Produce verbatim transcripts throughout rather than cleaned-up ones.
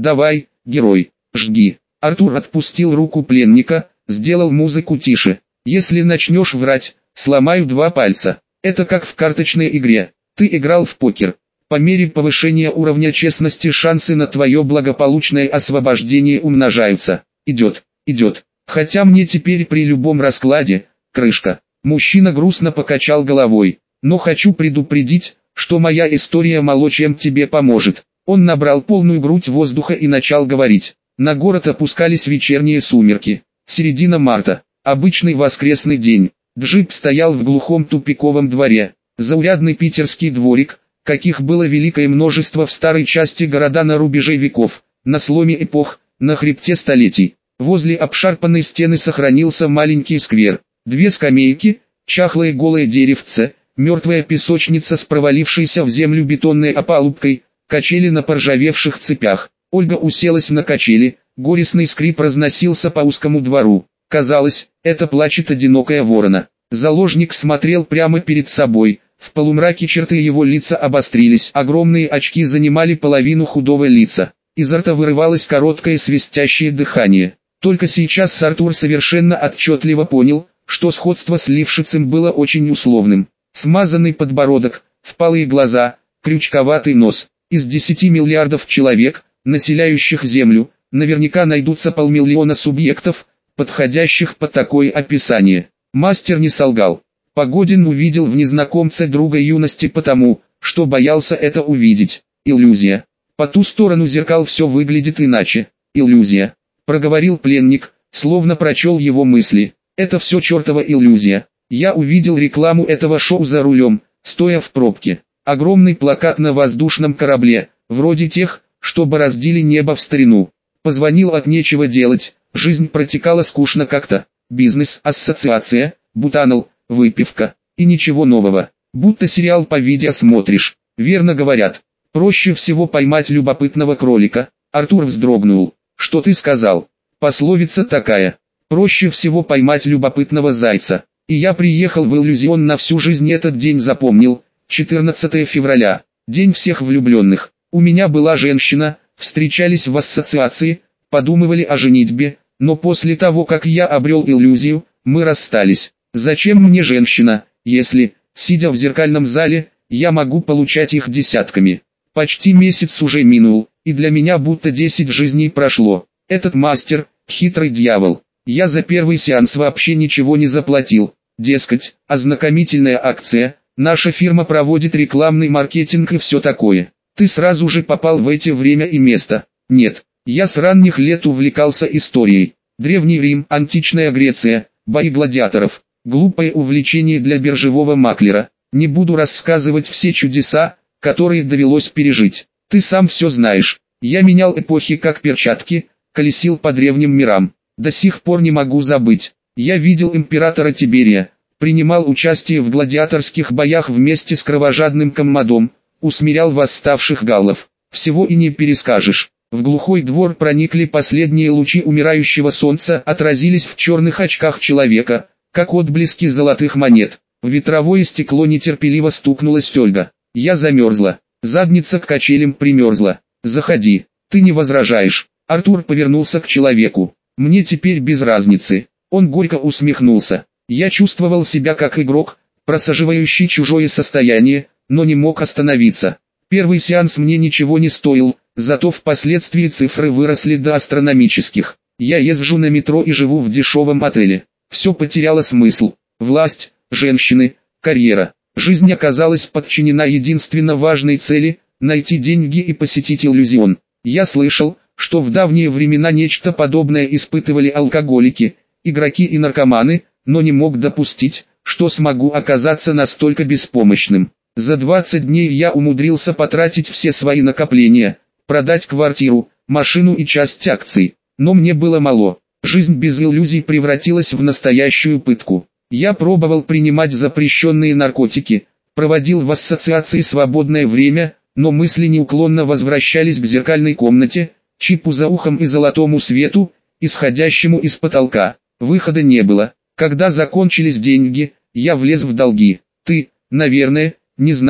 Давай, герой, жги. Артур отпустил руку пленника, сделал музыку тише. Если начнешь врать, сломаю два пальца. Это как в карточной игре. Ты играл в покер. По мере повышения уровня честности шансы на твое благополучное освобождение умножаются. Идет, идет. Хотя мне теперь при любом раскладе, крышка. Мужчина грустно покачал головой. Но хочу предупредить, что моя история мало чем тебе поможет. Он набрал полную грудь воздуха и начал говорить. На город опускались вечерние сумерки. Середина марта. Обычный воскресный день. Джип стоял в глухом тупиковом дворе. Заурядный питерский дворик, каких было великое множество в старой части города на рубеже веков, на сломе эпох, на хребте столетий. Возле обшарпанной стены сохранился маленький сквер. Две скамейки, чахлое голое деревце, мертвая песочница с провалившейся в землю бетонной опалубкой, качели на поржавевших цепях. Ольга уселась на качели, горестный скрип разносился по узкому двору. Казалось, это плачет одинокая ворона. Заложник смотрел прямо перед собой. В полумраке черты его лица обострились, огромные очки занимали половину худого лица. Изо рта вырывалось короткое свистящее дыхание. Только сейчас Артур совершенно отчетливо понял, что сходство с Лившицем было очень условным. Смазанный подбородок, впалые глаза, крючковатый нос. Из десяти миллиардов человек, населяющих Землю, наверняка найдутся полмиллиона субъектов, подходящих под такое описание. Мастер не солгал. Погодин увидел в незнакомце друга юности потому, что боялся это увидеть. Иллюзия. По ту сторону зеркал все выглядит иначе. Иллюзия. Проговорил пленник, словно прочел его мысли. Это все чертова иллюзия. Я увидел рекламу этого шоу за рулем, стоя в пробке. Огромный плакат на воздушном корабле, вроде тех, что бороздили небо в старину. Позвонил от нечего делать, жизнь протекала скучно как-то. Бизнес, ассоциация, бутанол, выпивка, и ничего нового. Будто сериал по видео смотришь. Верно говорят, проще всего поймать любопытного кролика. Артур вздрогнул. Что ты сказал? Пословица такая. Проще всего поймать любопытного зайца. И я приехал в иллюзион на всю жизнь, этот день запомнил. четырнадцатое февраля. День всех влюбленных. У меня была женщина, встречались в ассоциации, подумывали о женитьбе, но после того, как я обрел иллюзию, мы расстались. Зачем мне женщина, если, сидя в зеркальном зале, я могу получать их десятками? Почти месяц уже минул, и для меня будто десять жизней прошло. Этот мастер, хитрый дьявол. Я за первый сеанс вообще ничего не заплатил. Дескать, ознакомительная акция, наша фирма проводит рекламный маркетинг и все такое. Ты сразу же попал в эти время и место. Нет, я с ранних лет увлекался историей. Древний Рим, античная Греция, бои гладиаторов. Глупое увлечение для биржевого маклера. Не буду рассказывать все чудеса, которые довелось пережить. Ты сам все знаешь. Я менял эпохи как перчатки, колесил по древним мирам. До сих пор не могу забыть. Я видел императора Тиберия, принимал участие в гладиаторских боях вместе с кровожадным Коммодом, усмирял восставших галлов. Всего и не перескажешь. В глухой двор проникли последние лучи умирающего солнца, отразились в черных очках человека, как отблески золотых монет. В ветровое стекло нетерпеливо стукнулась Ольга. Я замерзла. Задница к качелям примерзла. Заходи. Ты не возражаешь. Артур повернулся к человеку. Мне теперь без разницы. Он горько усмехнулся. Я чувствовал себя как игрок, просаживающий чужое состояние, но не мог остановиться. Первый сеанс мне ничего не стоил, зато впоследствии цифры выросли до астрономических. Я езжу на метро и живу в дешевом отеле. Все потеряло смысл. Власть, женщины, карьера. Жизнь оказалась подчинена единственно важной цели – найти деньги и посетить иллюзион. Я слышал, что в давние времена нечто подобное испытывали алкоголики, игроки и наркоманы, но не мог допустить, что смогу оказаться настолько беспомощным. За двадцать дней я умудрился потратить все свои накопления, продать квартиру, машину и часть акций. Но мне было мало. Жизнь без иллюзий превратилась в настоящую пытку. Я пробовал принимать запрещенные наркотики, проводил в ассоциации свободное время, но мысли неуклонно возвращались к зеркальной комнате, чипу за ухом и золотому свету, исходящему из потолка. Выхода не было. Когда закончились деньги, я влез в долги. Ты, наверное, не знаешь,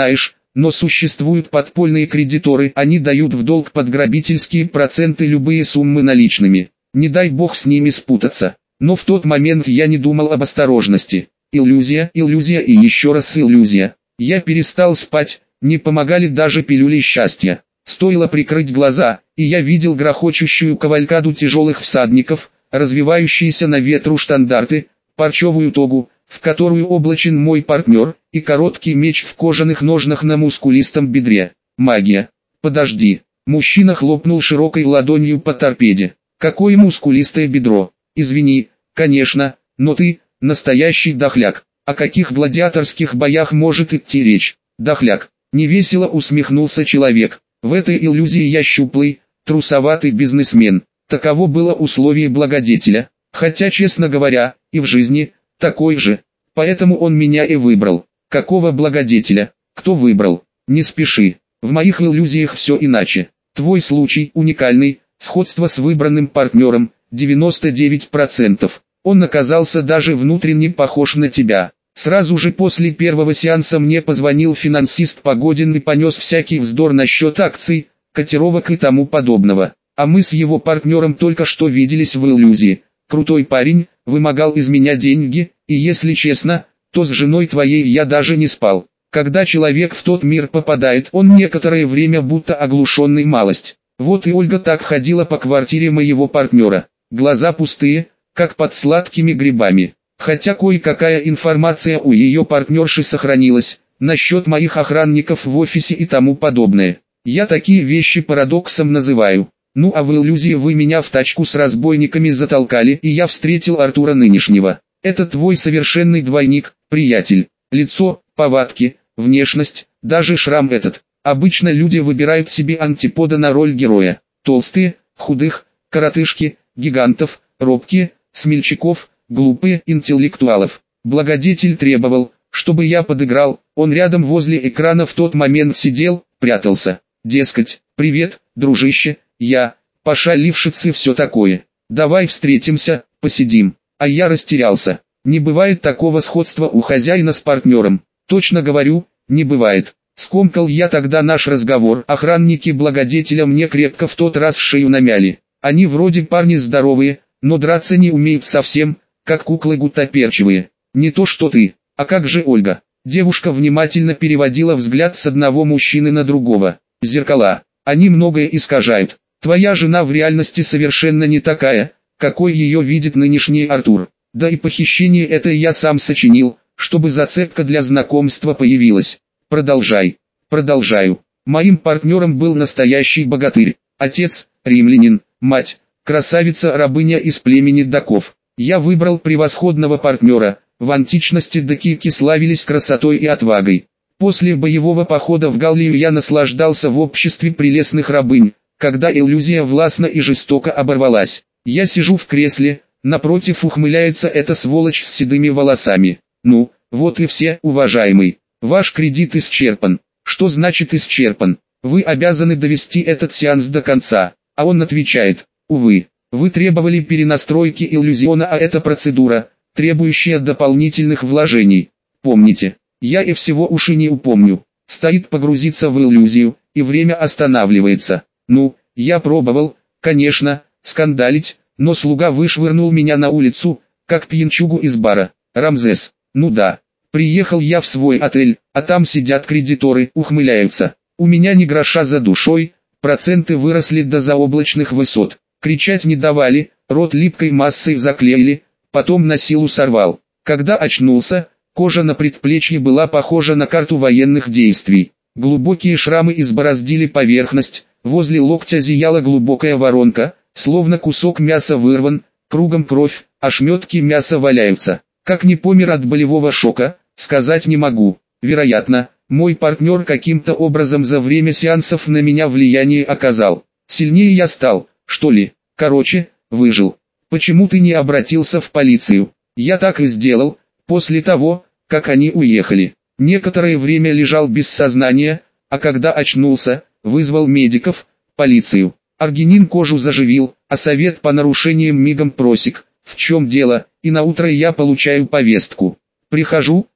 но существуют подпольные кредиторы, они дают в долг под грабительские проценты любые суммы наличными. Не дай бог с ними спутаться. Но в тот момент я не думал об осторожности. Иллюзия, иллюзия и еще раз иллюзия. Я перестал спать, не помогали даже пилюли счастья. Стоило прикрыть глаза, и я видел грохочущую кавалькаду тяжелых всадников, развивающиеся на ветру штандарты, парчевую тогу, в которую облачен мой партнер, и короткий меч в кожаных ножнах на мускулистом бедре. Магия. Подожди. Мужчина хлопнул широкой ладонью по торпеде. Какое мускулистое бедро. Извини, конечно, но ты настоящий дохляк. О каких гладиаторских боях может идти речь? Дохляк. Невесело усмехнулся человек. В этой иллюзии я щуплый, трусоватый бизнесмен. Таково было условие благодетеля. Хотя, честно говоря, и в жизни такой же. Поэтому он меня и выбрал. Какого благодетеля? Кто выбрал? Не спеши. В моих иллюзиях все иначе. Твой случай уникальный, сходство с выбранным партнером, девяносто девять процентов. Он оказался даже внутренне похож на тебя. Сразу же после первого сеанса мне позвонил финансист Погодин и понес всякий вздор насчет акций, котировок и тому подобного. А мы с его партнером только что виделись в иллюзии. Крутой парень, вымогал из меня деньги, и если честно, то с женой твоей я даже не спал. Когда человек в тот мир попадает, он некоторое время будто оглушенный малость. Вот и Ольга так ходила по квартире моего партнера. Глаза пустые, как под сладкими грибами. Хотя кое-какая информация у ее партнерши сохранилась, насчет моих охранников в офисе и тому подобное. Я такие вещи парадоксом называю. Ну а в иллюзии вы меня в тачку с разбойниками затолкали, и я встретил Артура нынешнего. Это твой совершенный двойник, приятель. Лицо, повадки, внешность, даже шрам этот. Обычно люди выбирают себе антипода на роль героя. Толстые, худых, коротышки, гигантов, робкие, смельчаков, глупые, интеллектуалов. Благодетель требовал, чтобы я подыграл, он рядом возле экрана в тот момент сидел, прятался. Дескать, привет, дружище, я, Паша Лившиц и все такое. Давай встретимся, посидим. А я растерялся. Не бывает такого сходства у хозяина с партнером. Точно говорю, не бывает. Скомкал я тогда наш разговор. Охранники благодетеля мне крепко в тот раз шею намяли. Они вроде парни здоровые, но драться не умеют совсем, как куклы гуттаперчивые. Не то что ты. А как же Ольга? Девушка внимательно переводила взгляд с одного мужчины на другого. Зеркала. Они многое искажают. Твоя жена в реальности совершенно не такая, какой ее видит нынешний Артур. Да и похищение это я сам сочинил, чтобы зацепка для знакомства появилась. Продолжай. Продолжаю. Моим партнером был настоящий богатырь. Отец, римлянин, мать, красавица-рабыня из племени даков. Я выбрал превосходного партнера. В античности даки славились красотой и отвагой. После боевого похода в Галлию я наслаждался в обществе прелестных рабынь, когда иллюзия властно и жестоко оборвалась. Я сижу в кресле, напротив ухмыляется эта сволочь с седыми волосами. Ну, вот и все, уважаемый. Ваш кредит исчерпан. Что значит исчерпан? Вы обязаны довести этот сеанс до конца. А он отвечает, увы, вы требовали перенастройки иллюзиона, а это процедура, требующая дополнительных вложений. Помните, я и всего уши не упомню. Стоит погрузиться в иллюзию, и время останавливается. Ну, я пробовал, конечно, скандалить, но слуга вышвырнул меня на улицу, как пьянчугу из бара. Рамзес, ну да. Приехал я в свой отель, а там сидят кредиторы, ухмыляются. У меня ни гроша за душой, проценты выросли до заоблачных высот. Кричать не давали, рот липкой массой заклеили, потом на силу сорвал. Когда очнулся, кожа на предплечье была похожа на карту военных действий. Глубокие шрамы избороздили поверхность, возле локтя зияла глубокая воронка, словно кусок мяса вырван, кругом кровь, ошметки мяса валяются. Как не помер от болевого шока, сказать не могу. Вероятно, мой партнер каким-то образом за время сеансов на меня влияние оказал. Сильнее я стал, что ли. Короче, выжил. Почему ты не обратился в полицию? Я так и сделал, после того, как они уехали. Некоторое время лежал без сознания, а когда очнулся, вызвал медиков, полицию. Аргинин кожу заживил, а совет по нарушениям мигом просек. В чем дело? И на утро я получаю повестку. Прихожу,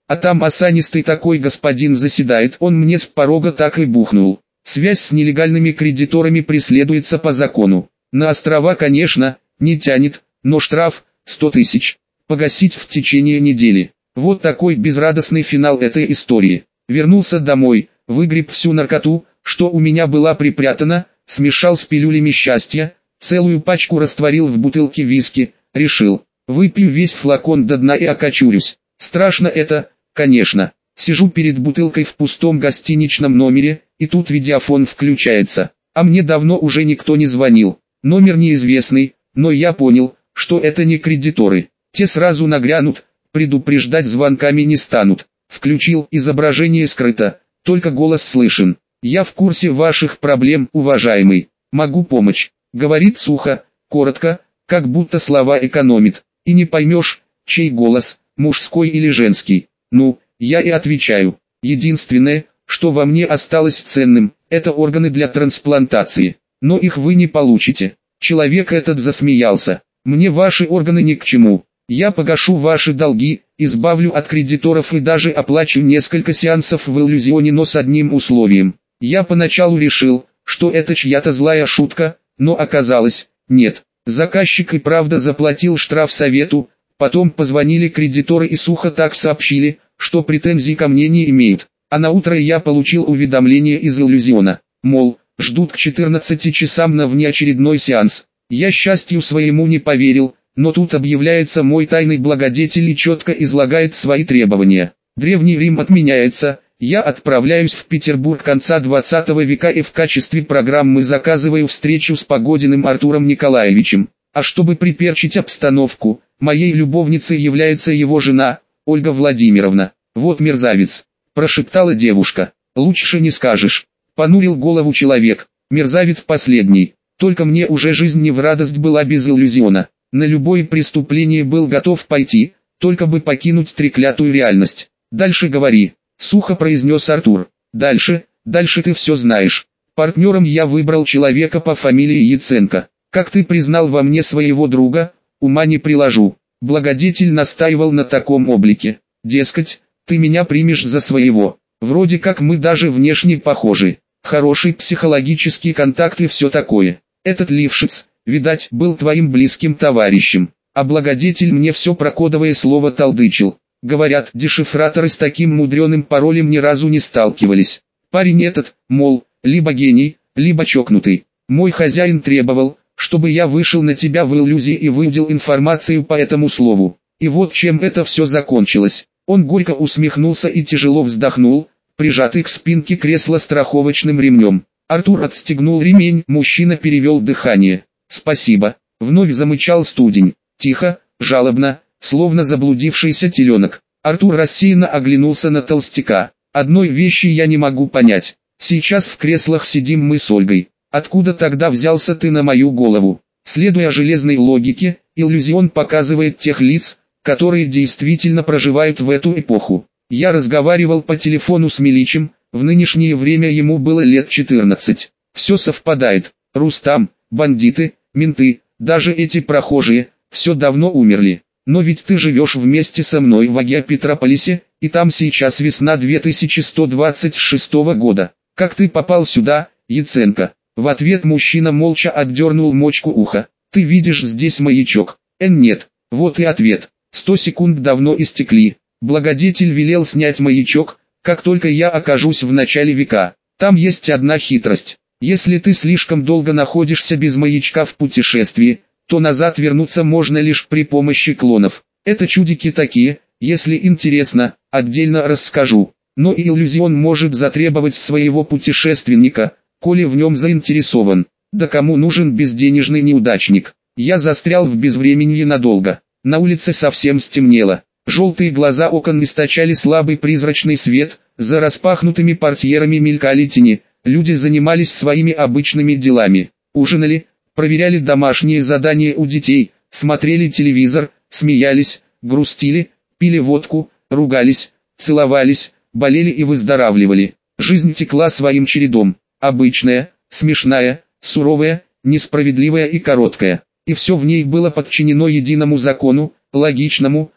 а там осанистый такой господин заседает, он мне с порога так и бухнул. Связь с нелегальными кредиторами преследуется по закону. На острова, конечно, не тянет, но штраф – сто тысяч. Погасить в течение недели. Вот такой безрадостный финал этой истории. Вернулся домой, выгреб всю наркоту, что у меня была припрятана, смешал с пилюлями счастья, целую пачку растворил в бутылке виски, решил, выпью весь флакон до дна и окочурюсь. Страшно это, конечно. Сижу перед бутылкой в пустом гостиничном номере, и тут видеофон включается. А мне давно уже никто не звонил. Номер неизвестный, но я понял, что это не кредиторы. Те сразу нагрянут, предупреждать звонками не станут. Включил, изображение скрыто, только голос слышен. «Я в курсе ваших проблем, уважаемый. Могу помочь», — говорит сухо, коротко, как будто слова экономит. И не поймешь, чей голос, мужской или женский. Ну, я и отвечаю. Единственное, что во мне осталось ценным, это органы для трансплантации. Но их вы не получите. Человек этот засмеялся. Мне ваши органы ни к чему. Я погашу ваши долги, избавлю от кредиторов и даже оплачу несколько сеансов в иллюзионе, но с одним условием. Я поначалу решил, что это чья-то злая шутка, но оказалось, нет. Заказчик и правда заплатил штраф совету, потом позвонили кредиторы и сухо так сообщили, что претензий ко мне не имеют. А на утро я получил уведомление из иллюзиона, мол, ждут к четырнадцати часам на внеочередной сеанс. Я счастью своему не поверил, но тут объявляется мой тайный благодетель и четко излагает свои требования. Древний Рим отменяется, я отправляюсь в Петербург конца двадцатого века и в качестве программы заказываю встречу с Погодиным Артуром Николаевичем. А чтобы приперчить обстановку, моей любовницей является его жена, Ольга Владимировна. «Вот мерзавец», – прошептала девушка. «Лучше не скажешь», – понурил голову человек. «Мерзавец последний. Только мне уже жизнь не в радость была без иллюзиона. На любое преступление был готов пойти, только бы покинуть треклятую реальность. Дальше говори», — сухо произнес Артур. «Дальше, дальше ты все знаешь. Партнером я выбрал человека по фамилии Яценко. Как ты признал во мне своего друга, ума не приложу». Благодетель настаивал на таком облике. Дескать, ты меня примешь за своего. Вроде как мы даже внешне похожи. Хороший психологический контакт и все такое. Этот Лившиц, видать, был твоим близким товарищем. А благодетель мне все про кодовое слово толдычил. Говорят, дешифраторы с таким мудреным паролем ни разу не сталкивались. Парень этот, мол, либо гений, либо чокнутый. Мой хозяин требовал, чтобы я вышел на тебя в иллюзии и выудил информацию по этому слову. И вот чем это все закончилось. Он горько усмехнулся и тяжело вздохнул, прижатый к спинке кресла страховочным ремнем. Артур отстегнул ремень, мужчина перевел дыхание. «Спасибо», — вновь замычал студень. Тихо, жалобно, словно заблудившийся теленок. Артур рассеянно оглянулся на толстяка. «Одной вещи я не могу понять. Сейчас в креслах сидим мы с Ольгой. Откуда тогда взялся ты на мою голову?» Следуя железной логике, иллюзион показывает тех лиц, которые действительно проживают в эту эпоху. Я разговаривал по телефону с Миличем, в нынешнее время ему было лет четырнадцать. Все совпадает. Рустам, бандиты, менты, даже эти прохожие, все давно умерли. Но ведь ты живешь вместе со мной в Агиопетрополисе, и там сейчас весна две тысячи сто двадцать шестого года. Как ты попал сюда, Яценко? В ответ мужчина молча отдернул мочку уха. Ты видишь здесь маячок? Эн нет. Вот и ответ. Сто секунд давно истекли. Благодетель велел снять маячок, как только я окажусь в начале века. Там есть одна хитрость. Если ты слишком долго находишься без маячка в путешествии, то назад вернуться можно лишь при помощи клонов. Это чудики такие, если интересно, отдельно расскажу. Но и иллюзион может затребовать своего путешественника, коли в нем заинтересован. Да кому нужен безденежный неудачник? Я застрял в безвременье надолго. На улице совсем стемнело. Желтые глаза окон источали слабый призрачный свет, за распахнутыми портьерами мелькали тени, люди занимались своими обычными делами. Ужинали, проверяли домашние задания у детей, смотрели телевизор, смеялись, грустили, пили водку, ругались, целовались, болели и выздоравливали. Жизнь текла своим чередом. Обычная, смешная, суровая, несправедливая и короткая. И все в ней было подчинено единому закону, логичному,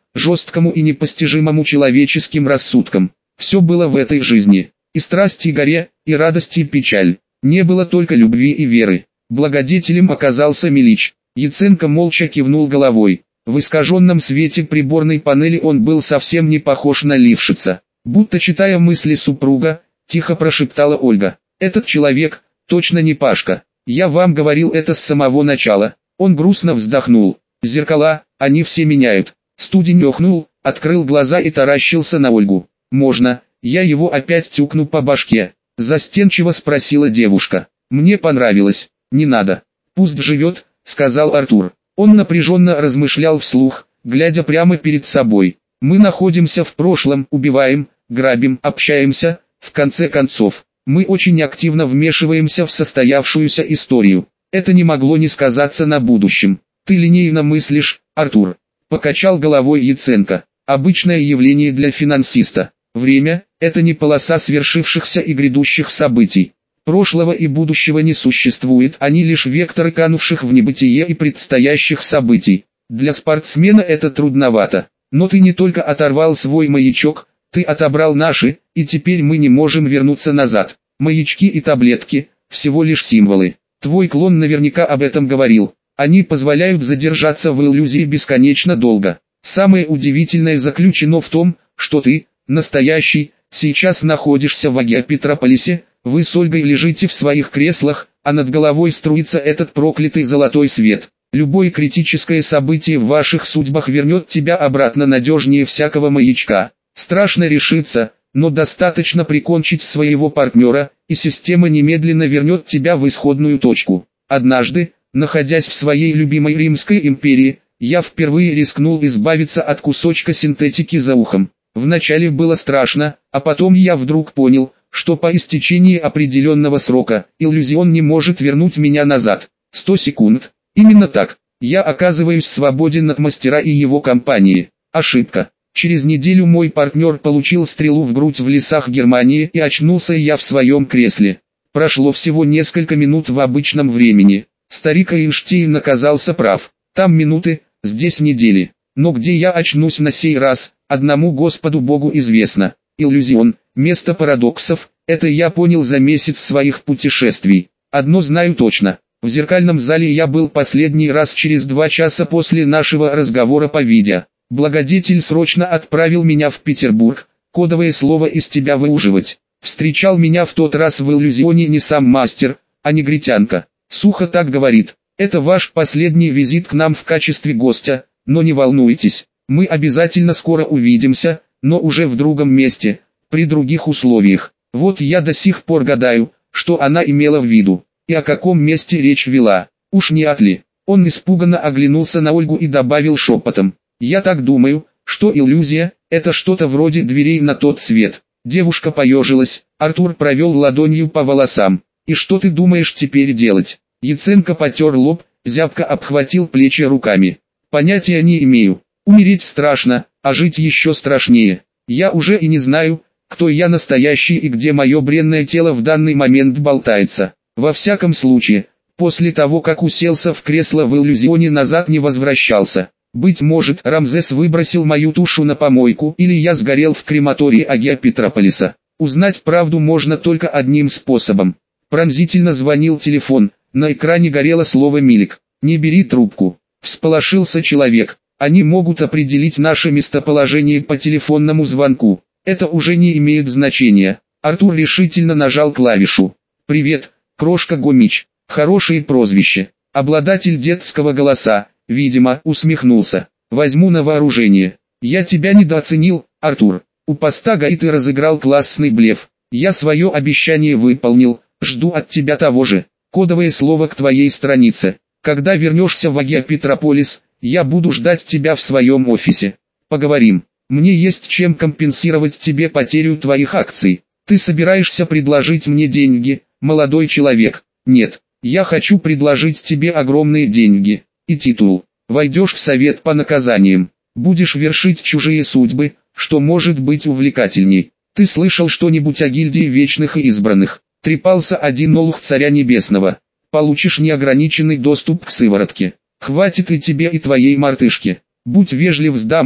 жесткому и непостижимому человеческим рассудком. Все было в этой жизни. И страсть, и горе, и радость, и печаль. Не было только любви и веры. Благодетелем оказался Милич. Яценко молча кивнул головой. В искаженном свете приборной панели он был совсем не похож на Лившица. Будто читая мысли супруга, тихо прошептала Ольга. «Этот человек, точно не Пашка. Я вам говорил это с самого начала». Он грустно вздохнул. «Зеркала, они все меняют». Студень охнул, открыл глаза и таращился на Ольгу. «Можно, я его опять тюкну по башке?» Застенчиво спросила девушка. «Мне понравилось». «Не надо. Пусть живет», сказал Артур. Он напряженно размышлял вслух, глядя прямо перед собой. «Мы находимся в прошлом, убиваем, грабим, общаемся, в конце концов. Мы очень активно вмешиваемся в состоявшуюся историю. Это не могло не сказаться на будущем. Ты линейно мыслишь, Артур», покачал головой Яценко. «Обычное явление для финансиста. Время – это не полоса свершившихся и грядущих событий. Прошлого и будущего не существует, они лишь векторы канувших в небытие и предстоящих событий. Для спортсмена это трудновато. Но ты не только оторвал свой маячок, ты отобрал наши, и теперь мы не можем вернуться назад. Маячки и таблетки – всего лишь символы. Твой клон наверняка об этом говорил. Они позволяют задержаться в иллюзии бесконечно долго. Самое удивительное заключено в том, что ты, настоящий, сейчас находишься в Агиопетрополисе. Вы с Ольгой лежите в своих креслах, а над головой струится этот проклятый золотой свет. Любое критическое событие в ваших судьбах вернет тебя обратно надежнее всякого маячка. Страшно решиться, но достаточно прикончить своего партнера, и система немедленно вернет тебя в исходную точку. Однажды, находясь в своей любимой Римской империи, я впервые рискнул избавиться от кусочка синтетики за ухом. Вначале было страшно, а потом я вдруг понял, что по истечении определенного срока, иллюзион не может вернуть меня назад. Сто секунд. Именно так. Я оказываюсь свободен от мастера и его компании. Ошибка. Через неделю мой партнер получил стрелу в грудь в лесах Германии и очнулся я в своем кресле. Прошло всего несколько минут в обычном времени. Старик Эйнштейн оказался прав. Там минуты, здесь недели. Но где я очнусь на сей раз, одному Господу Богу известно. Иллюзион, место парадоксов, это я понял за месяц своих путешествий. Одно знаю точно. В зеркальном зале я был последний раз через два часа после нашего разговора по видео. Благодетель срочно отправил меня в Петербург, кодовое слово из тебя выуживать. Встречал меня в тот раз в иллюзионе не сам мастер, а негритянка. Сухо так говорит. Это ваш последний визит к нам в качестве гостя, но не волнуйтесь, мы обязательно скоро увидимся, но уже в другом месте, при других условиях. Вот я до сих пор гадаю, что она имела в виду, и о каком месте речь вела. Уж не от ли? Он испуганно оглянулся на Ольгу и добавил шепотом. Я так думаю, что иллюзия – это что-то вроде дверей на тот свет. Девушка поежилась, Артур провел ладонью по волосам. И что ты думаешь теперь делать? Яценко потер лоб, зябко обхватил плечи руками. Понятия не имею. Умереть страшно, а жить еще страшнее. Я уже и не знаю, кто я настоящий и где мое бренное тело в данный момент болтается. Во всяком случае, после того как уселся в кресло в иллюзионе, назад не возвращался. Быть может, Рамзес выбросил мою тушу на помойку, или я сгорел в крематории Агиопетрополиса. Узнать правду можно только одним способом. Пронзительно звонил телефон, на экране горело слово «Милик». «Не бери трубку». Всполошился человек. Они могут определить наше местоположение по телефонному звонку. Это уже не имеет значения. Артур решительно нажал клавишу. «Привет, крошка Гомич». Хорошее прозвище. Обладатель детского голоса, видимо, усмехнулся. «Возьму на вооружение. Я тебя недооценил, Артур. У поста ГАИ ты разыграл классный блеф. Я свое обещание выполнил, жду от тебя того же. Кодовое слово к твоей странице. Когда вернешься в Агиопетрополис, я буду ждать тебя в своем офисе. Поговорим. Мне есть чем компенсировать тебе потерю твоих акций. Ты собираешься предложить мне деньги, молодой человек?» «Нет, я хочу предложить тебе огромные деньги и титул. Войдешь в совет по наказаниям. Будешь вершить чужие судьбы, что может быть увлекательней. Ты слышал что-нибудь о гильдии вечных и избранных?» Трепался один олух царя небесного. «Получишь неограниченный доступ к сыворотке. Хватит и тебе, и твоей мартышке. Будь вежлив с дамой,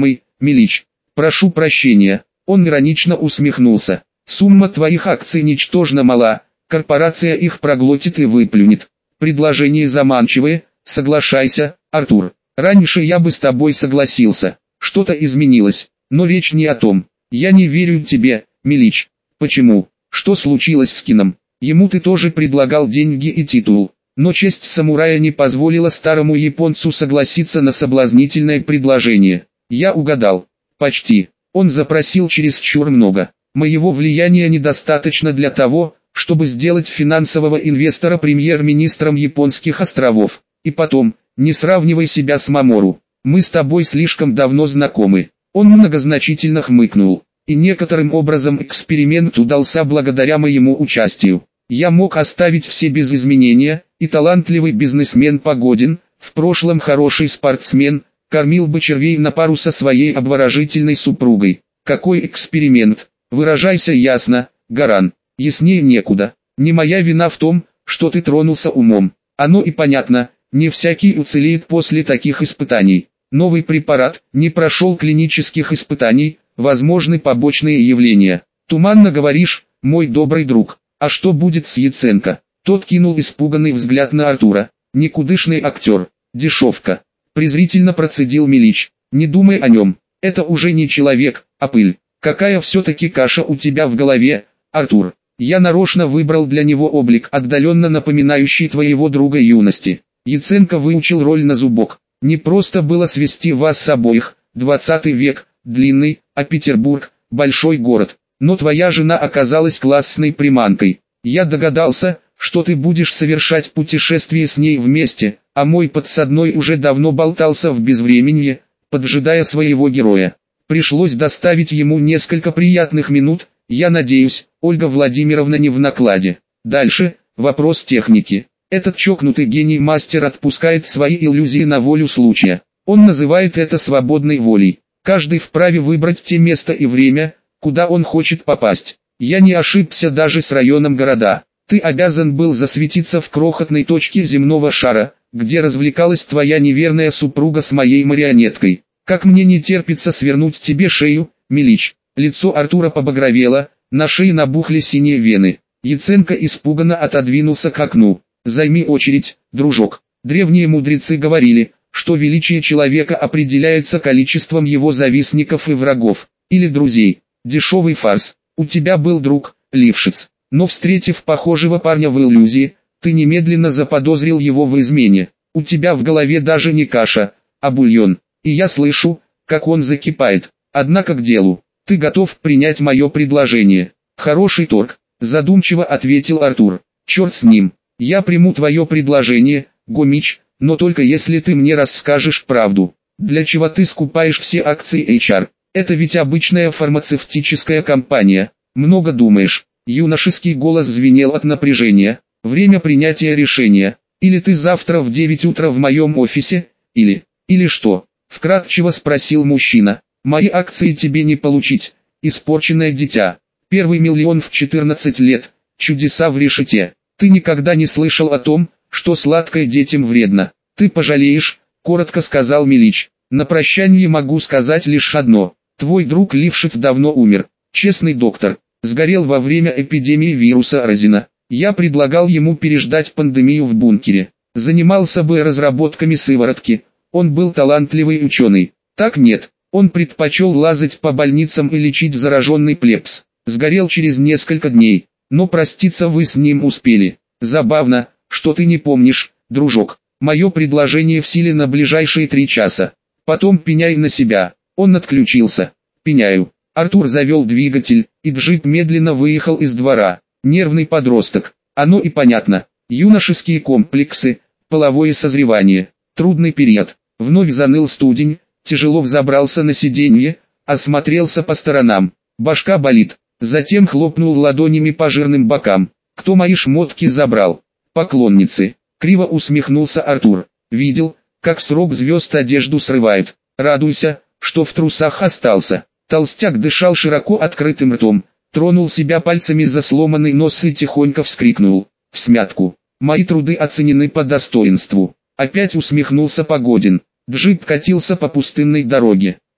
Милич, прошу прощения. Он иронично усмехнулся. Сумма твоих акций ничтожно мала, корпорация их проглотит и выплюнет. Предложение заманчивое, соглашайся, Артур. Раньше я бы с тобой согласился, что-то изменилось, но речь не о том. Я не верю тебе, Милич. Почему? Что случилось с Кином? Ему ты тоже предлагал деньги и титул, но честь самурая не позволила старому японцу согласиться на соблазнительное предложение. Я угадал. Почти. Он запросил чересчур много. Моего влияния недостаточно для того, чтобы сделать финансового инвестора премьер-министром японских островов. И потом, не сравнивай себя с Мамору. Мы с тобой слишком давно знакомы. Он многозначительно хмыкнул. И некоторым образом эксперимент удался благодаря моему участию. Я мог оставить все без изменения, и талантливый бизнесмен Погодин, в прошлом хороший спортсмен, кормил бы червей на пару со своей обворожительной супругой. Какой эксперимент? Выражайся ясно, Гаран. Яснее некуда. Не моя вина в том, что ты тронулся умом. Оно и понятно, не всякий уцелеет после таких испытаний. Новый препарат не прошел клинических испытаний, возможны побочные явления. Туманно говоришь, мой добрый друг. А что будет с Яценко? Тот кинул испуганный взгляд на Артура. Никудышный актер, дешевка. Презрительно процедил Милич. Не думай о нем, это уже не человек, а пыль. Какая все-таки каша у тебя в голове, Артур. Я нарочно выбрал для него облик, отдаленно напоминающий твоего друга юности. Яценко выучил роль на зубок. Не просто было свести вас с обоих, двадцатый век, длинный, а Петербург, большой город. Но твоя жена оказалась классной приманкой. Я догадался, что ты будешь совершать путешествие с ней вместе, а мой подсадной уже давно болтался в безвременье, поджидая своего героя. Пришлось доставить ему несколько приятных минут, я надеюсь, Ольга Владимировна не в накладе. Дальше, вопрос техники. Этот чокнутый гений-мастер отпускает свои иллюзии на волю случая. Он называет это свободной волей. Каждый вправе выбрать те место и время, куда он хочет попасть. Я не ошибся даже с районом города. Ты обязан был засветиться в крохотной точке земного шара, где развлекалась твоя неверная супруга с моей марионеткой. Как мне не терпится свернуть тебе шею, Милич. Лицо Артура побагровело, на шее набухли синие вены. Яценко испуганно отодвинулся к окну. Займи очередь, дружок. Древние мудрецы говорили, что величие человека определяется количеством его завистников и врагов, или друзей. Дешевый фарс. У тебя был друг, Лившиц, но встретив похожего парня в иллюзии, ты немедленно заподозрил его в измене. У тебя в голове даже не каша, а бульон, и я слышу, как он закипает. Однако к делу. Ты готов принять мое предложение? Хороший торг, задумчиво ответил Артур. Черт с ним. Я приму твое предложение, Гомич, но только если ты мне расскажешь правду. Для чего ты скупаешь все акции эйч ар? Это ведь обычная фармацевтическая компания. Много думаешь. Юношеский голос звенел от напряжения. Время принятия решения. Или ты завтра в девять утра в моем офисе, или... Или что? Вкратчиво спросил мужчина. Мои акции тебе не получить. Испорченное дитя. Первый миллион в четырнадцать лет. Чудеса в решете. Ты никогда не слышал о том, что сладкое детям вредно. Ты пожалеешь, коротко сказал Милич. На прощание могу сказать лишь одно. Твой друг Лившиц давно умер. Честный доктор. Сгорел во время эпидемии вируса Розина. Я предлагал ему переждать пандемию в бункере. Занимался бы разработками сыворотки. Он был талантливый ученый. Так нет. Он предпочел лазать по больницам и лечить зараженный плебс. Сгорел через несколько дней. Но проститься вы с ним успели. Забавно, что ты не помнишь, дружок. Мое предложение в силе на ближайшие три часа. Потом пеняй на себя. Он отключился. Пеняю. Артур завел двигатель, и джип медленно выехал из двора. Нервный подросток. Оно и понятно. Юношеские комплексы, половое созревание. Трудный период. Вновь заныл студень, тяжело взобрался на сиденье, осмотрелся по сторонам. Башка болит. Затем хлопнул ладонями по жирным бокам. Кто мои шмотки забрал? Поклонницы. Криво усмехнулся Артур. Видел, как с рок-звезд одежду срывают. Радуйся, что в трусах остался. Толстяк дышал широко открытым ртом, тронул себя пальцами за сломанный нос и тихонько вскрикнул. Всмятку. Мои труды оценены по достоинству. Опять усмехнулся Погодин. Джип катился по пустынной дороге.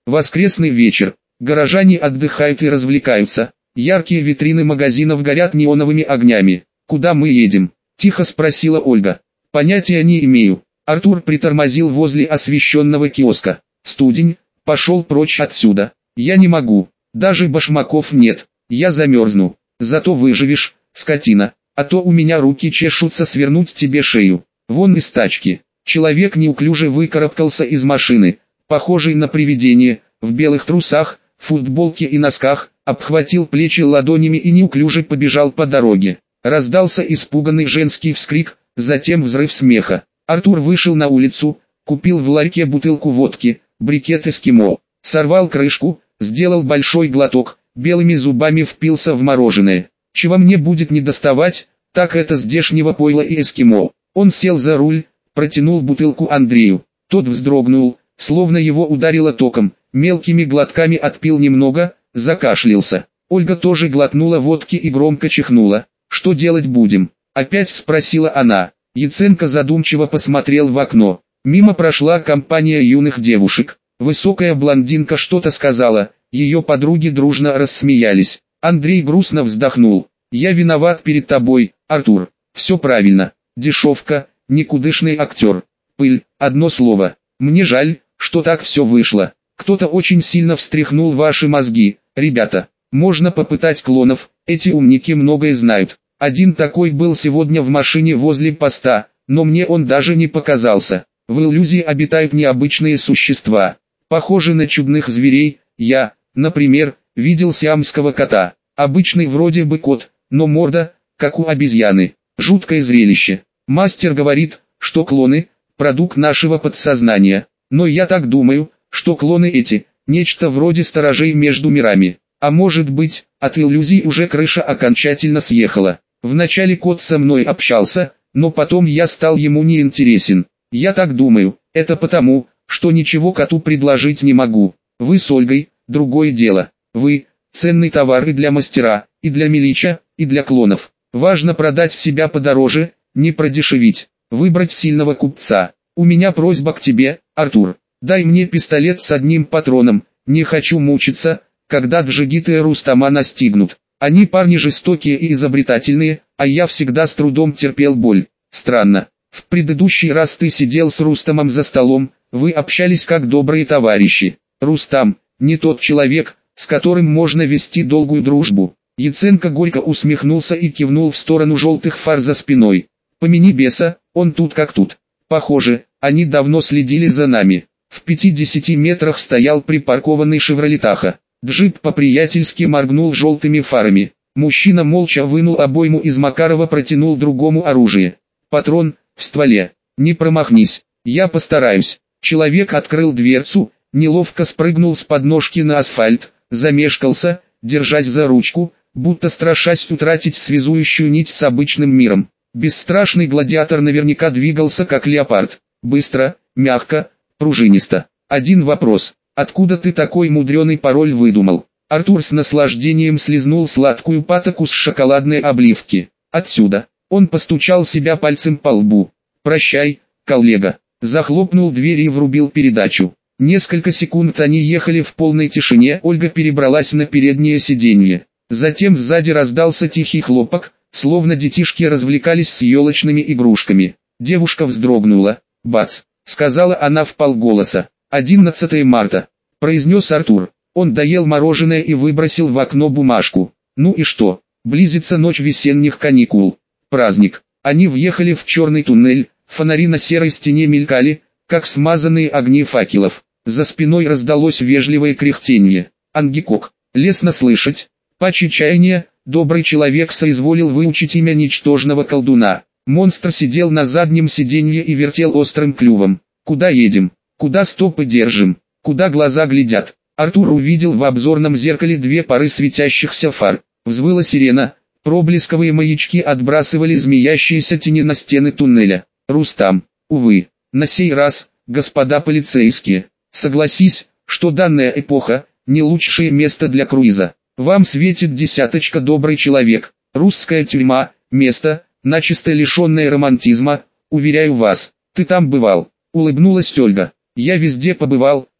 Воскресный вечер. Горожане отдыхают и развлекаются. Яркие витрины магазинов горят неоновыми огнями. «Куда мы едем?» – тихо спросила Ольга. «Понятия не имею». Артур притормозил возле освещенного киоска. «Студень, пошел прочь отсюда. Я не могу. Даже башмаков нет. Я замерзну. Зато выживешь, скотина. А то у меня руки чешутся свернуть тебе шею. Вон из тачки». Человек неуклюже выкарабкался из машины, похожий на привидение, в белых трусах, футболке и носках, обхватил плечи ладонями и неуклюже побежал по дороге. Раздался испуганный женский вскрик, затем взрыв смеха. Артур вышел на улицу, купил в ларьке бутылку водки, брикет эскимо, сорвал крышку, сделал большой глоток, белыми зубами впился в мороженое. Чего мне будет недоставать, так это здешнего пойла и эскимо. Он сел за руль, протянул бутылку Андрею. Тот вздрогнул, словно его ударило током, мелкими глотками отпил немного, закашлялся. Ольга тоже глотнула водки и громко чихнула. «Что делать будем?» – опять спросила она. Яценко задумчиво посмотрел в окно. Мимо прошла компания юных девушек. Высокая блондинка что-то сказала, ее подруги дружно рассмеялись. Андрей грустно вздохнул. «Я виноват перед тобой, Артур. Все правильно. Дешевка, никудышный актер. Пыль, одно слово. Мне жаль, что так все вышло. Кто-то очень сильно встряхнул ваши мозги, ребята. Можно попытать клонов, эти умники многое знают. Один такой был сегодня в машине возле поста, но мне он даже не показался. В иллюзии обитают необычные существа, похожи на чудных зверей. Я, например, видел сиамского кота. Обычный вроде бы кот, но морда, как у обезьяны. Жуткое зрелище. Мастер говорит, что клоны – продукт нашего подсознания. Но я так думаю, что клоны эти – нечто вроде сторожей между мирами. А может быть, от иллюзий уже крыша окончательно съехала. Вначале кот со мной общался, но потом я стал ему неинтересен. Я так думаю, это потому, что ничего коту предложить не могу. Вы с Ольгой – другое дело. Вы – ценный товар и для мастера, и для милича, и для клонов. Важно продать себя подороже, не продешевить, выбрать сильного купца. У меня просьба к тебе, Артур. Дай мне пистолет с одним патроном, не хочу мучиться, когда джигиты и Рустама настигнут. Они парни жестокие и изобретательные, а я всегда с трудом терпел боль. Странно. В предыдущий раз ты сидел с Рустамом за столом, вы общались как добрые товарищи. Рустам, не тот человек, с которым можно вести долгую дружбу. Яценко горько усмехнулся и кивнул в сторону желтых фар за спиной. Помяни беса, он тут как тут. Похоже, они давно следили за нами. В пятидесяти метрах стоял припаркованный «Шевроле Таха». Джип по-приятельски моргнул желтыми фарами. Мужчина молча вынул обойму из Макарова, протянул другому оружие. Патрон в стволе. Не промахнись. Я постараюсь. Человек открыл дверцу, неловко спрыгнул с подножки на асфальт, замешкался, держась за ручку, будто страшась утратить связующую нить с обычным миром. Бесстрашный гладиатор наверняка двигался как леопард. Быстро, мягко, пружинисто. Один вопрос. Откуда ты такой мудреный пароль выдумал? Артур с наслаждением слизнул сладкую патоку с шоколадной обливки. Отсюда. Он постучал себя пальцем по лбу. Прощай, коллега. Захлопнул дверь и врубил передачу. Несколько секунд они ехали в полной тишине. Ольга перебралась на переднее сиденье. Затем сзади раздался тихий хлопок, словно детишки развлекались с елочными игрушками. Девушка вздрогнула. «Бац!» — сказала она вполголоса. «одиннадцатое марта», — произнес Артур. Он доел мороженое и выбросил в окно бумажку. «Ну и что? Близится ночь весенних каникул. Праздник». Они въехали в черный туннель, фонари на серой стене мелькали, как смазанные огни факелов. За спиной раздалось вежливое кряхтенье. «Ангикок, лестно слышать. По чаяния, добрый человек соизволил выучить имя ничтожного колдуна». Монстр сидел на заднем сиденье и вертел острым клювом. «Куда едем? Куда стопы держим? Куда глаза глядят?» Артур увидел в обзорном зеркале две пары светящихся фар. Взвыла сирена, проблесковые маячки отбрасывали змеящиеся тени на стены туннеля. «Рустам, увы, на сей раз, господа полицейские, согласись, что данная эпоха – не лучшее место для круиза. Вам светит десяточка, добрый человек. Русская тюрьма – место, начисто лишенное романтизма, уверяю вас. Ты там бывал?» Улыбнулась Ольга. «Я везде побывал,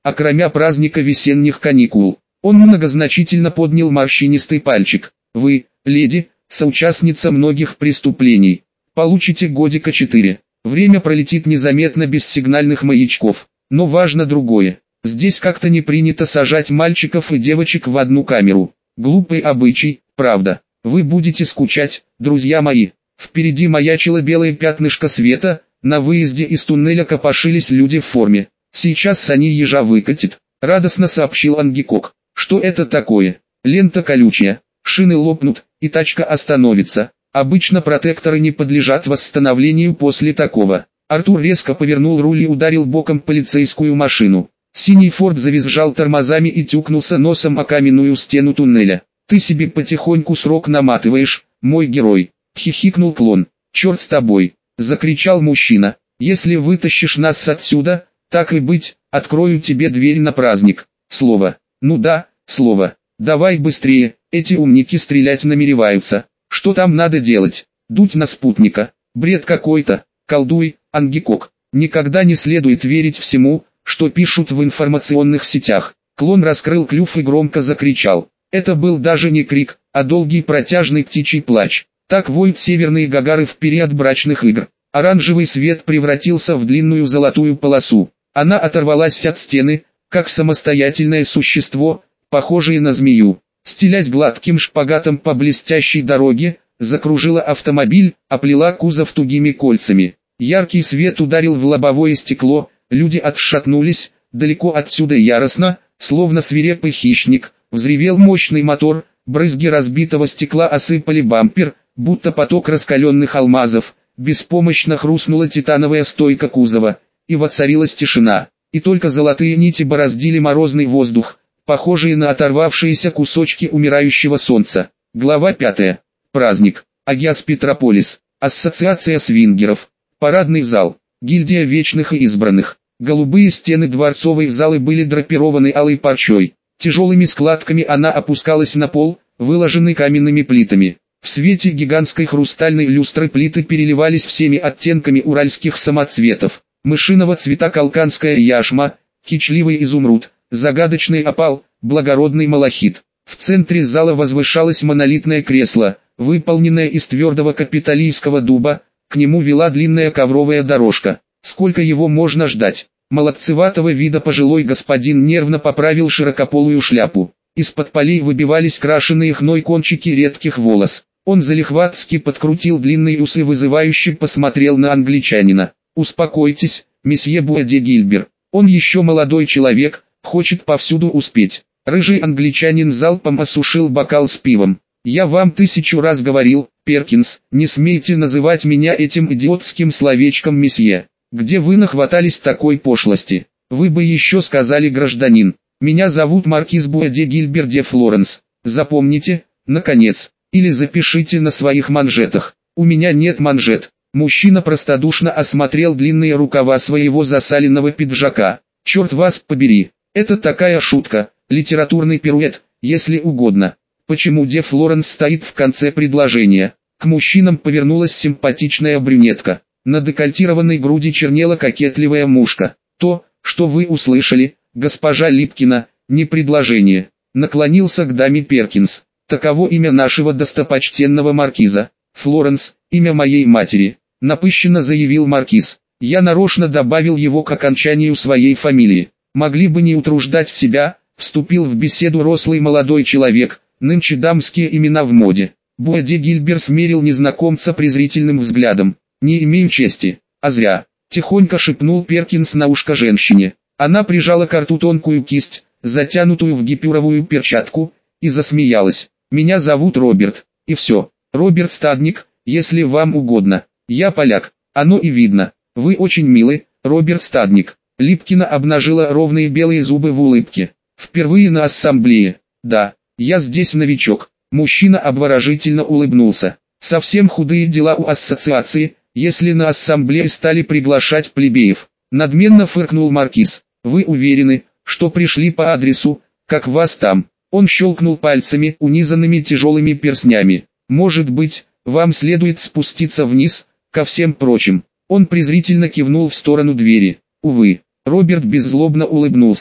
окромя праздника весенних каникул. Он многозначительно поднял морщинистый пальчик. Вы, леди, соучастница многих преступлений. Получите годика четыре. Время пролетит незаметно без сигнальных маячков. Но важно другое. Здесь как-то не принято сажать мальчиков и девочек в одну камеру. Глупый обычай, правда. Вы будете скучать, друзья мои. Впереди маячило белое пятнышко света, на выезде из туннеля копошились люди в форме. Сейчас Сани ежа выкатит, радостно сообщил Ангикок. Что это такое? Лента колючая, шины лопнут, и тачка остановится. Обычно протекторы не подлежат восстановлению после такого. Артур резко повернул руль и ударил боком полицейскую машину. Синий форд завизжал тормозами и тюкнулся носом о каменную стену туннеля. «Ты себе потихоньку срок наматываешь, мой герой», — хихикнул клон. «Черт с тобой», — закричал мужчина. «Если вытащишь нас отсюда, так и быть, открою тебе дверь на праздник. Слово». «Ну да, слово. Давай быстрее, эти умники стрелять намереваются. Что там надо делать? Дуть на спутника. Бред какой-то. Колдуй, Ангикок. Никогда не следует верить всему, что пишут в информационных сетях». Клон раскрыл клюв и громко закричал. Это был даже не крик, а долгий протяжный птичий плач. Так воют северные гагары в период брачных игр. Оранжевый свет превратился в длинную золотую полосу. Она оторвалась от стены, как самостоятельное существо, похожее на змею. Стелясь гладким шпагатом по блестящей дороге, закружила автомобиль, оплела кузов тугими кольцами. Яркий свет ударил в лобовое стекло, люди отшатнулись, далеко отсюда яростно, словно свирепый хищник, взревел мощный мотор, брызги разбитого стекла осыпали бампер, будто поток раскаленных алмазов, беспомощно хрустнула титановая стойка кузова, и воцарилась тишина. И только золотые нити бороздили морозный воздух, похожие на оторвавшиеся кусочки умирающего солнца. Глава пятая. Праздник. Агиас Петрополис. Ассоциация свингеров. Парадный зал. Гильдия вечных и избранных. Голубые стены дворцовой залы были драпированы алой парчой. Тяжелыми складками она опускалась на пол, выложенный каменными плитами. В свете гигантской хрустальной люстры плиты переливались всеми оттенками уральских самоцветов. Мышиного цвета калканская яшма, кичливый изумруд, загадочный опал, благородный малахит. В центре зала возвышалось монолитное кресло, выполненное из твердого капитолийского дуба, к нему вела длинная ковровая дорожка. Сколько его можно ждать? Молодцеватого вида пожилой господин нервно поправил широкополую шляпу. Из-под полей выбивались крашеные хной кончики редких волос. Он залихватски подкрутил длинные усы, вызывающе посмотрел на англичанина. «Успокойтесь, месье Буаде Гильбер. Он еще молодой человек, хочет повсюду успеть». Рыжий англичанин залпом осушил бокал с пивом. «Я вам тысячу раз говорил, Перкинс, не смейте называть меня этим идиотским словечком месье. Где вы нахватались такой пошлости? Вы бы еще сказали гражданин. Меня зовут маркиз Буаде Гильбер де Флоренс. Запомните, наконец, или запишите на своих манжетах. У меня нет манжет». Мужчина простодушно осмотрел длинные рукава своего засаленного пиджака. «Черт вас побери, это такая шутка, литературный пируэт, если угодно. Почему де Флоренс стоит в конце предложения?» К мужчинам повернулась симпатичная брюнетка. На декольтированной груди чернела кокетливая мушка. «То, что вы услышали, госпожа Липкина, не предложение». Наклонился к даме Перкинс. «Таково имя нашего достопочтенного маркиза. Флоренс, имя моей матери», — напыщенно заявил маркиз. «Я нарочно добавил его к окончанию своей фамилии. Могли бы не утруждать себя», — вступил в беседу рослый молодой человек. «Нынче дамские имена в моде». Буаде Гильбер смерил незнакомца презрительным взглядом. «Не имею чести, а зря», — тихонько шепнул Перкинс на ушко женщине. Она прижала к рту тонкую кисть, затянутую в гипюровую перчатку, и засмеялась. «Меня зовут Роберт, и все. Роберт Стадник, если вам угодно. Я поляк, оно и видно. Вы очень милый, Роберт Стадник». Липкина обнажила ровные белые зубы в улыбке. «Впервые на ассамблее. Да, я здесь новичок». Мужчина обворожительно улыбнулся. «Совсем худые дела у ассоциации, если на ассамблее стали приглашать плебеев». Надменно фыркнул маркиз. «Вы уверены, что пришли по адресу, как вас там?» Он щелкнул пальцами, унизанными тяжелыми перстнями. «Может быть, вам следует спуститься вниз, ко всем прочим». Он презрительно кивнул в сторону двери. «Увы». Роберт беззлобно улыбнулся.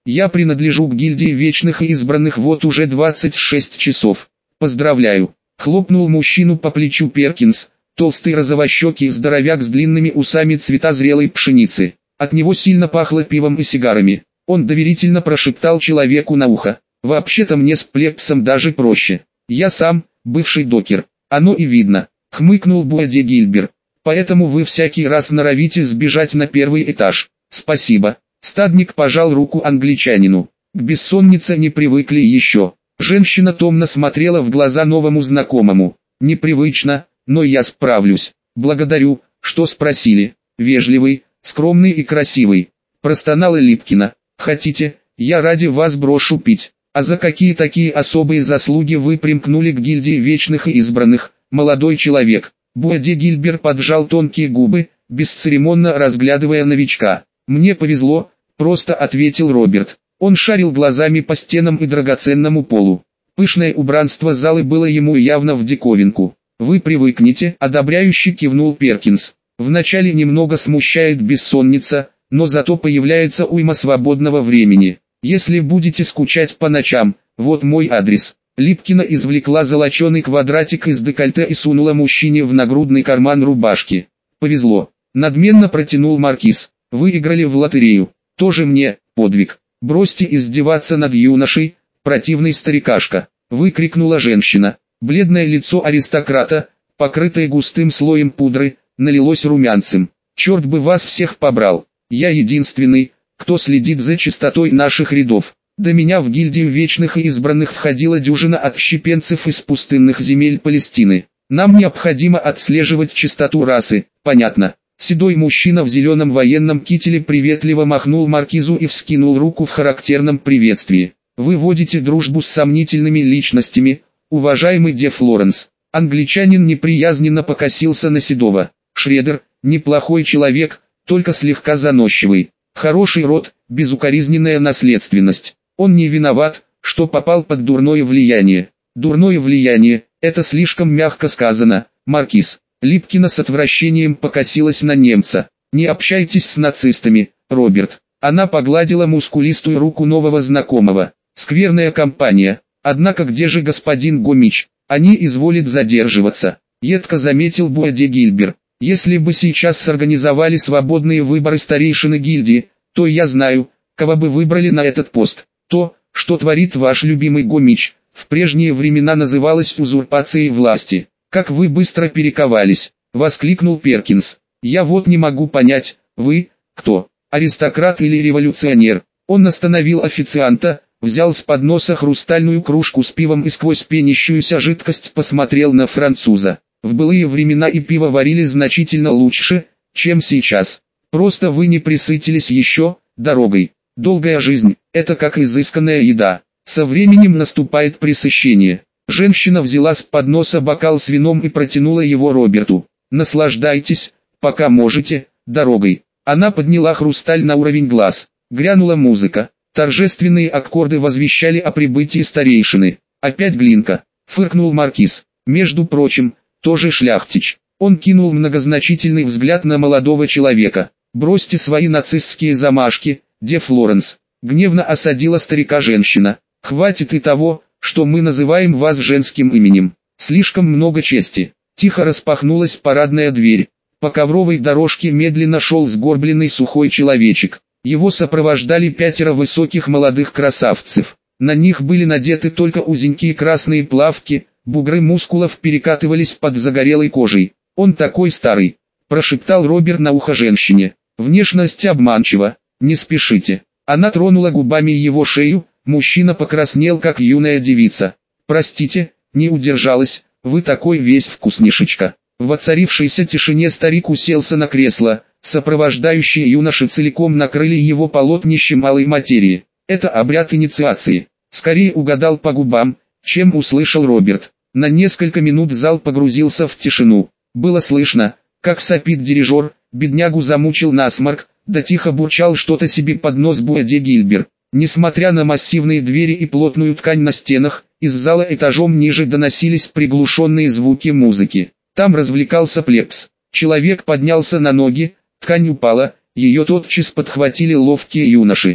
Я принадлежу к гильдии вечных и избранных вот уже двадцать шесть часов. Поздравляю. Хлопнул мужчину по плечу Перкинс, толстый розовощекий здоровяк с длинными усами цвета зрелой пшеницы. От него сильно пахло пивом и сигарами. Он доверительно прошептал человеку на ухо: «Вообще-то мне с плебсом даже проще. Я сам, бывший докер». «Оно и видно», — хмыкнул Буаде Гильбер. «Поэтому вы всякий раз норовите сбежать на первый этаж». «Спасибо». Стадник пожал руку англичанину. К бессоннице не привыкли еще. Женщина томно смотрела в глаза новому знакомому. «Непривычно, но я справлюсь. Благодарю, что спросили. Вежливый, скромный и красивый». Простонала Липкина. «Хотите, я ради вас брошу пить. А за какие такие особые заслуги вы примкнули к гильдии вечных и избранных, молодой человек?» Буаде Гильбер поджал тонкие губы, бесцеремонно разглядывая новичка. «Мне повезло», — просто ответил Роберт. Он шарил глазами по стенам и драгоценному полу. Пышное убранство залы было ему явно в диковинку. «Вы привыкнете», — одобряюще кивнул Перкинс. «Вначале немного смущает бессонница, но зато появляется уйма свободного времени. Если будете скучать по ночам, вот мой адрес». Липкина извлекла золоченый квадратик из декольте и сунула мужчине в нагрудный карман рубашки. «Повезло», — надменно протянул Маркиз. «Выиграли в лотерею. Тоже мне подвиг». «Бросьте издеваться над юношей, противный старикашка», — выкрикнула женщина. Бледное лицо аристократа, покрытое густым слоем пудры, налилось румянцем. «Черт бы вас всех побрал. Я единственный, кто следит за чистотой наших рядов. До меня в гильдию вечных и избранных входила дюжина отщепенцев из пустынных земель Палестины. Нам необходимо отслеживать чистоту расы, понятно?» Седой мужчина в зеленом военном кителе приветливо махнул маркизу и вскинул руку в характерном приветствии. «Вы водите дружбу с сомнительными личностями, уважаемый де Флоренс». Англичанин неприязненно покосился на Седова. «Шредер, неплохой человек, только слегка заносчивый. Хороший род, безукоризненная наследственность. Он не виноват, что попал под дурное влияние». «Дурное влияние, это слишком мягко сказано, маркиз». Липкина с отвращением покосилась на немца. «Не общайтесь с нацистами, Роберт». Она погладила мускулистую руку нового знакомого. «Скверная компания. Однако где же господин Гомич? Они изволят задерживаться», — едко заметил Буаде Гильбер. «Если бы сейчас сорганизовали свободные выборы старейшины гильдии, то я знаю, кого бы выбрали на этот пост. То, что творит ваш любимый Гомич, в прежние времена называлось узурпацией власти». «Как вы быстро перековались!» — воскликнул Перкинс. «Я вот не могу понять, вы, кто, аристократ или революционер?» Он остановил официанта, взял с подноса хрустальную кружку с пивом и сквозь пенящуюся жидкость посмотрел на француза. «В былые времена и пиво варили значительно лучше, чем сейчас. Просто вы не присытились еще дорогой. Долгая жизнь — это как изысканная еда. Со временем наступает пресыщение». Женщина взяла с подноса бокал с вином и протянула его Роберту. «Наслаждайтесь, пока можете, дорогой». Она подняла хрусталь на уровень глаз. Грянула музыка. Торжественные аккорды возвещали о прибытии старейшины. «Опять Глинка», — фыркнул маркиз. «Между прочим, тоже шляхтич». Он кинул многозначительный взгляд на молодого человека. «Бросьте свои нацистские замашки, де Флоренс», — гневно осадила старика женщина. «Хватит и того, что мы называем вас женским именем. Слишком много чести». Тихо распахнулась парадная дверь. По ковровой дорожке медленно шел сгорбленный сухой человечек. Его сопровождали пятеро высоких молодых красавцев. На них были надеты только узенькие красные плавки, бугры мускулов перекатывались под загорелой кожей. «Он такой старый», — прошептал Роберт на ухо женщине. «Внешность обманчива, не спешите». Она тронула губами его шею. Мужчина покраснел, как юная девица. «Простите, не удержалась, вы такой весь вкуснишечка». В воцарившейся тишине старик уселся на кресло, сопровождающие юноши целиком накрыли его полотнищем алой материи. «Это обряд инициации», — скорее угадал по губам, чем услышал Роберт. На несколько минут зал погрузился в тишину. Было слышно, как сопит дирижер, беднягу замучил насморк, да тихо бурчал что-то себе под нос Буаде Гильбер. Несмотря на массивные двери и плотную ткань на стенах, из зала этажом ниже доносились приглушенные звуки музыки. Там развлекался плебс. Человек поднялся на ноги, ткань упала, ее тотчас подхватили ловкие юноши.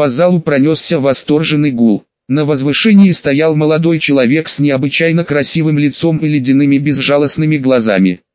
По залу пронесся восторженный гул. На возвышении стоял молодой человек с необычайно красивым лицом и ледяными безжалостными глазами.